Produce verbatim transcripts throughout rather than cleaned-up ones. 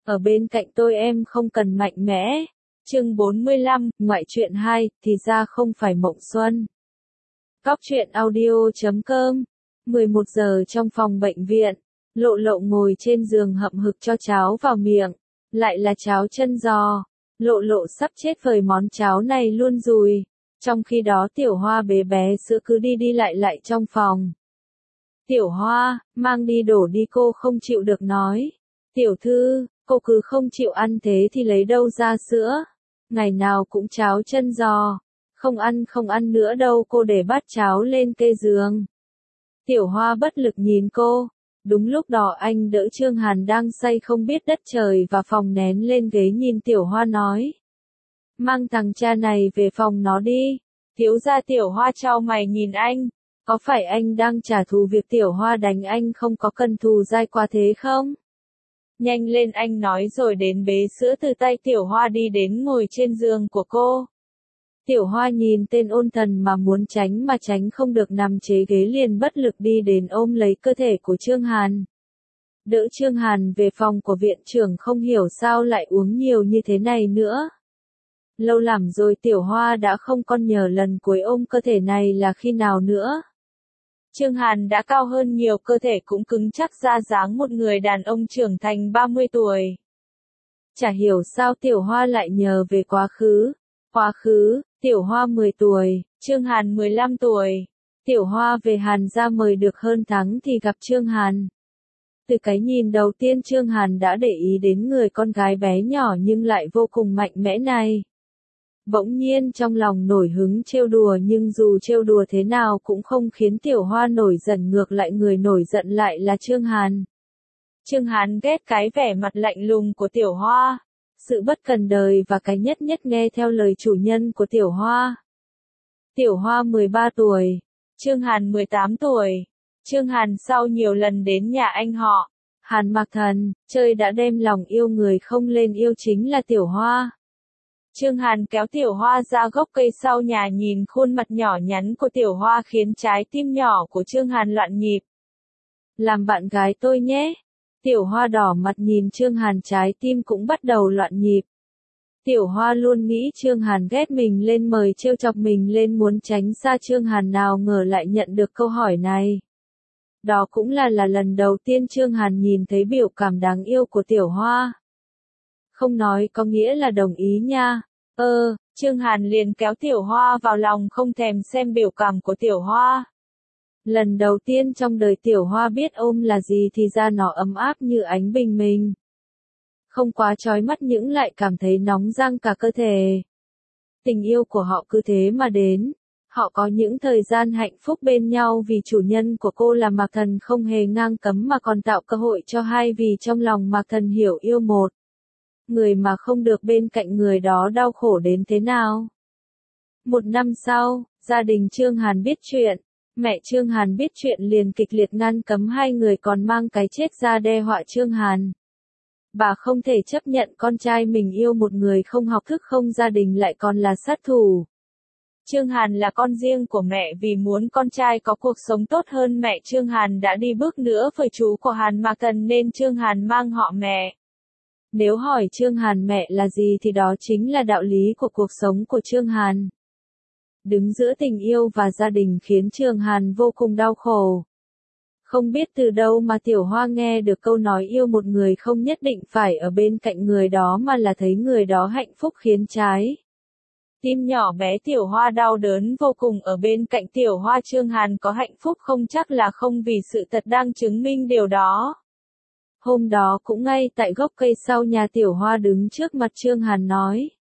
ở bên cạnh tôi em không cần mạnh mẽ. Chương bốn mươi lăm, ngoại truyện hai, thì ra không phải mộng xuân. Cóc truyện audio chấm com. mười một giờ trong phòng bệnh viện, Lộ Lộ ngồi trên giường hậm hực cho cháo vào miệng, lại là cháo chân giò. Lộ Lộ sắp chết vời món cháo này luôn rồi. Trong khi đó Tiểu Hoa bế bé sữa cứ đi đi lại lại trong phòng. Tiểu Hoa, mang đi đổ đi, cô không chịu được nói. Tiểu thư, cô cứ không chịu ăn thế thì lấy đâu ra sữa. Ngày nào cũng cháo chân giò. Không ăn không ăn nữa đâu, cô để bát cháo lên kê giường. Tiểu Hoa bất lực nhìn cô. Đúng lúc đó anh đỡ Trương Hàn đang say không biết đất trời và phòng nén lên ghế nhìn Tiểu Hoa nói. Mang thằng cha này về phòng nó đi. Thiếu gia. Tiểu Hoa chau mày nhìn anh. Có phải anh đang trả thù việc Tiểu Hoa đánh anh không có cần thù dai quá thế không? Nhanh lên, anh nói rồi đến bế sữa từ tay Tiểu Hoa đi đến ngồi trên giường của cô. Tiểu Hoa nhìn tên ôn thần mà muốn tránh mà tránh không được, nằm chế ghế liền bất lực đi đến ôm lấy cơ thể của Trương Hàn. Đỡ Trương Hàn về phòng của viện trưởng, không hiểu sao lại uống nhiều như thế này nữa. Lâu lắm rồi Tiểu Hoa đã không còn nhớ lần cuối ôm cơ thể này là khi nào nữa. Trương Hàn đã cao hơn nhiều, cơ thể cũng cứng chắc ra dáng một người đàn ông trưởng thành ba mươi tuổi. Chả hiểu sao Tiểu Hoa lại nhớ về quá khứ. Quá khứ, Tiểu Hoa mười tuổi, Trương Hàn mười lăm tuổi. Tiểu Hoa về Hàn gia mời được hơn tháng thì gặp Trương Hàn. Từ cái nhìn đầu tiên Trương Hàn đã để ý đến người con gái bé nhỏ nhưng lại vô cùng mạnh mẽ này. Bỗng nhiên trong lòng nổi hứng trêu đùa, nhưng dù trêu đùa thế nào cũng không khiến Tiểu Hoa nổi giận, ngược lại người nổi giận lại là Trương Hàn. Trương Hàn ghét cái vẻ mặt lạnh lùng của Tiểu Hoa, sự bất cần đời và cái nhất nhất nghe theo lời chủ nhân của Tiểu Hoa. Tiểu Hoa mười ba tuổi, Trương Hàn mười tám tuổi. Trương Hàn sau nhiều lần đến nhà anh họ, Hàn Mạc Thần, chơi đã đem lòng yêu người không lên yêu chính là Tiểu Hoa. Trương Hàn kéo Tiểu Hoa ra gốc cây sau nhà, nhìn khuôn mặt nhỏ nhắn của Tiểu Hoa khiến trái tim nhỏ của Trương Hàn loạn nhịp. Làm bạn gái tôi nhé. Tiểu Hoa đỏ mặt nhìn Trương Hàn, trái tim cũng bắt đầu loạn nhịp. Tiểu Hoa luôn nghĩ Trương Hàn ghét mình lên, mời trêu chọc mình lên, muốn tránh xa Trương Hàn, nào ngờ lại nhận được câu hỏi này. Đó cũng là là lần đầu tiên Trương Hàn nhìn thấy biểu cảm đáng yêu của Tiểu Hoa. Không nói có nghĩa là đồng ý nha. Ơ, Trương Hàn liền kéo Tiểu Hoa vào lòng, không thèm xem biểu cảm của Tiểu Hoa. Lần đầu tiên trong đời Tiểu Hoa biết ôm là gì, thì ra nó ấm áp như ánh bình minh. Không quá chói mắt nhưng lại cảm thấy nóng rang cả cơ thể. Tình yêu của họ cứ thế mà đến. Họ có những thời gian hạnh phúc bên nhau vì chủ nhân của cô là Mạc Thần không hề ngang cấm mà còn tạo cơ hội cho hai, vì trong lòng Mạc Thần hiểu yêu một người mà không được bên cạnh người đó đau khổ đến thế nào. Một năm sau, gia đình Trương Hàn biết chuyện. Mẹ Trương Hàn biết chuyện liền kịch liệt ngăn cấm hai người, còn mang cái chết ra đe dọa Trương Hàn. Bà không thể chấp nhận con trai mình yêu một người không học thức, không gia đình, lại còn là sát thủ. Trương Hàn là con riêng của mẹ, vì muốn con trai có cuộc sống tốt hơn, mẹ Trương Hàn đã đi bước nữa với chú của Hàn Mạc Thần nên Trương Hàn mang họ mẹ. Nếu hỏi Trương Hàn mẹ là gì thì đó chính là đạo lý của cuộc sống của Trương Hàn. Đứng giữa tình yêu và gia đình khiến Trương Hàn vô cùng đau khổ. Không biết từ đâu mà Tiểu Hoa nghe được câu nói yêu một người không nhất định phải ở bên cạnh người đó, mà là thấy người đó hạnh phúc khiến trái tim nhỏ bé Tiểu Hoa đau đớn vô cùng. Ở bên cạnh Tiểu Hoa Trương Hàn có hạnh phúc không chắc là không, vì sự thật đang chứng minh điều đó. Hôm đó cũng ngay tại gốc cây sau nhà, Tiểu Hoa đứng trước mặt Trương Hàn nói.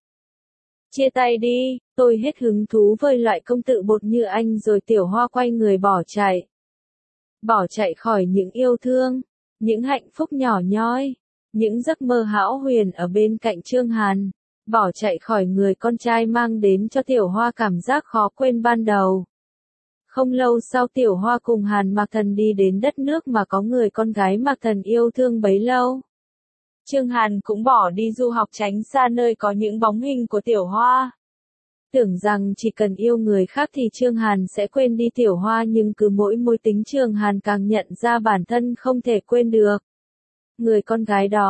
Chia tay đi, tôi hết hứng thú với loại công tử bột như anh rồi. Tiểu Hoa quay người bỏ chạy. Bỏ chạy khỏi những yêu thương, những hạnh phúc nhỏ nhoi, những giấc mơ hão huyền ở bên cạnh Trương Hàn. Bỏ chạy khỏi người con trai mang đến cho Tiểu Hoa cảm giác khó quên ban đầu. Không lâu sau Tiểu Hoa cùng Hàn Mạc Thần đi đến đất nước mà có người con gái Mạc Thần yêu thương bấy lâu. Trương Hàn cũng bỏ đi du học tránh xa nơi có những bóng hình của Tiểu Hoa. Tưởng rằng chỉ cần yêu người khác thì Trương Hàn sẽ quên đi Tiểu Hoa, nhưng cứ mỗi mối tính Trương Hàn càng nhận ra bản thân không thể quên được người con gái đó.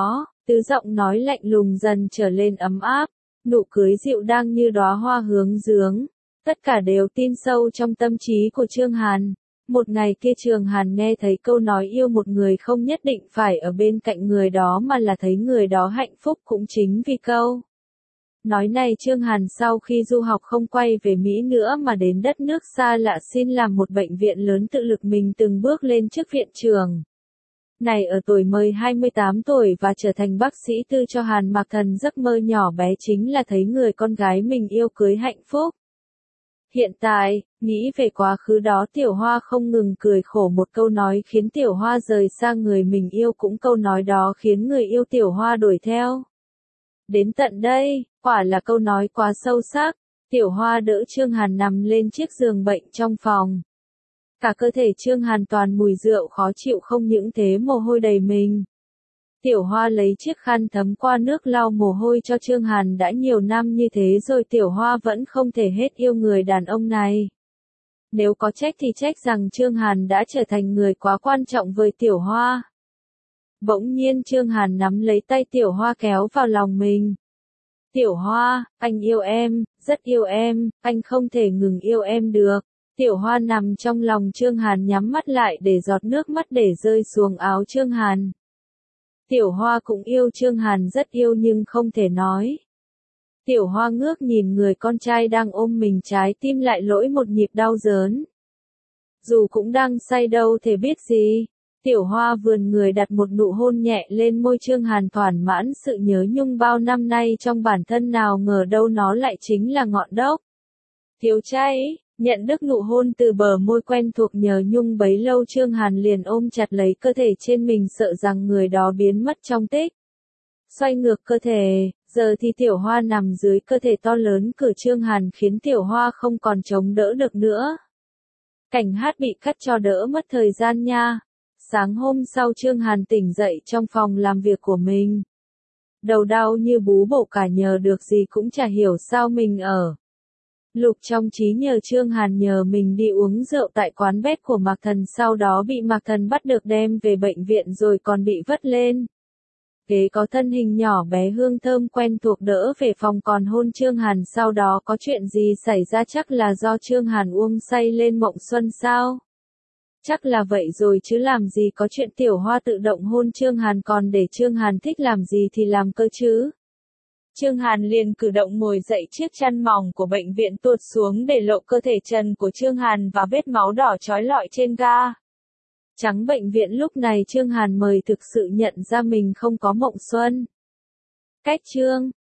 Từ giọng nói lạnh lùng dần trở lên ấm áp, nụ cười dịu đang như đóa hoa hướng dương. Tất cả đều tin sâu trong tâm trí của Chương Hàn. Một ngày kia Chương Hàn nghe thấy câu nói yêu một người không nhất định phải ở bên cạnh người đó mà là thấy người đó hạnh phúc, cũng chính vì câu nói này Chương Hàn sau khi du học không quay về Mỹ nữa mà đến đất nước xa lạ xin làm một bệnh viện lớn, tự lực mình từng bước lên chức viện trưởng. Này ở tuổi mới hai mươi tám tuổi và trở thành bác sĩ tư cho Hàn Mạc Thần, giấc mơ nhỏ bé chính là thấy người con gái mình yêu cưới hạnh phúc. Hiện tại, nghĩ về quá khứ đó, Tiểu Hoa không ngừng cười khổ. Một câu nói khiến Tiểu Hoa rời xa người mình yêu, cũng câu nói đó khiến người yêu Tiểu Hoa đuổi theo. Đến tận đây, quả là câu nói quá sâu sắc. Tiểu Hoa đỡ Chương Hàn nằm lên chiếc giường bệnh trong phòng. Cả cơ thể Chương Hàn toàn mùi rượu khó chịu, không những thế mồ hôi đầy mình. Tiểu Hoa lấy chiếc khăn thấm qua nước lau mồ hôi cho Chương Hàn. Đã nhiều năm như thế rồi Tiểu Hoa vẫn không thể hết yêu người đàn ông này. Nếu có trách thì trách rằng Chương Hàn đã trở thành người quá quan trọng với Tiểu Hoa. Bỗng nhiên Chương Hàn nắm lấy tay Tiểu Hoa kéo vào lòng mình. Tiểu Hoa, anh yêu em, rất yêu em, anh không thể ngừng yêu em được. Tiểu Hoa nằm trong lòng Chương Hàn nhắm mắt lại để giọt nước mắt để rơi xuống áo Chương Hàn. Tiểu Hoa cũng yêu Chương Hàn, rất yêu nhưng không thể nói. Tiểu Hoa ngước nhìn người con trai đang ôm mình, trái tim lại lỗi một nhịp đau đớn. Dù cũng đang say đâu thể biết gì. Tiểu Hoa vườn người đặt một nụ hôn nhẹ lên môi Chương Hàn, thỏa mãn sự nhớ nhung bao năm nay trong bản thân, nào ngờ đâu nó lại chính là ngọn đốc thiếu cháy. Nhận được nụ hôn từ bờ môi quen thuộc nhớ nhung bấy lâu, Chương Hàn liền ôm chặt lấy cơ thể trên mình, sợ rằng người đó biến mất trong tích. Xoay ngược cơ thể, giờ thì Tiểu Hoa nằm dưới cơ thể to lớn của Chương Hàn khiến Tiểu Hoa không còn chống đỡ được nữa. Cảnh hát bị cắt cho đỡ mất thời gian nha. Sáng hôm sau Chương Hàn tỉnh dậy trong phòng làm việc của mình. Đầu đau như bú bổ cả, nhờ được gì cũng chả hiểu sao mình ở. Lục trong trí nhờ Chương Hàn nhờ mình đi uống rượu tại quán bar của Mạc Thần, sau đó bị Mạc Thần bắt được đem về bệnh viện rồi còn bị vất lên ghế có thân hình nhỏ bé hương thơm quen thuộc đỡ về phòng còn hôn Chương Hàn. Sau đó có chuyện gì xảy ra, chắc là do Chương Hàn uống say lên mộng xuân sao? Chắc là vậy rồi chứ làm gì có chuyện Tiểu Hoa tự động hôn Chương Hàn, còn để Chương Hàn thích làm gì thì làm cơ chứ. Chương Hàn liền cử động ngồi dậy, chiếc chăn mỏng của bệnh viện tuột xuống để lộ cơ thể trần của Chương Hàn và vết máu đỏ chói lọi trên ga trắng bệnh viện. Lúc này Chương Hàn mới thực sự nhận ra mình không có mộng xuân. Cách chương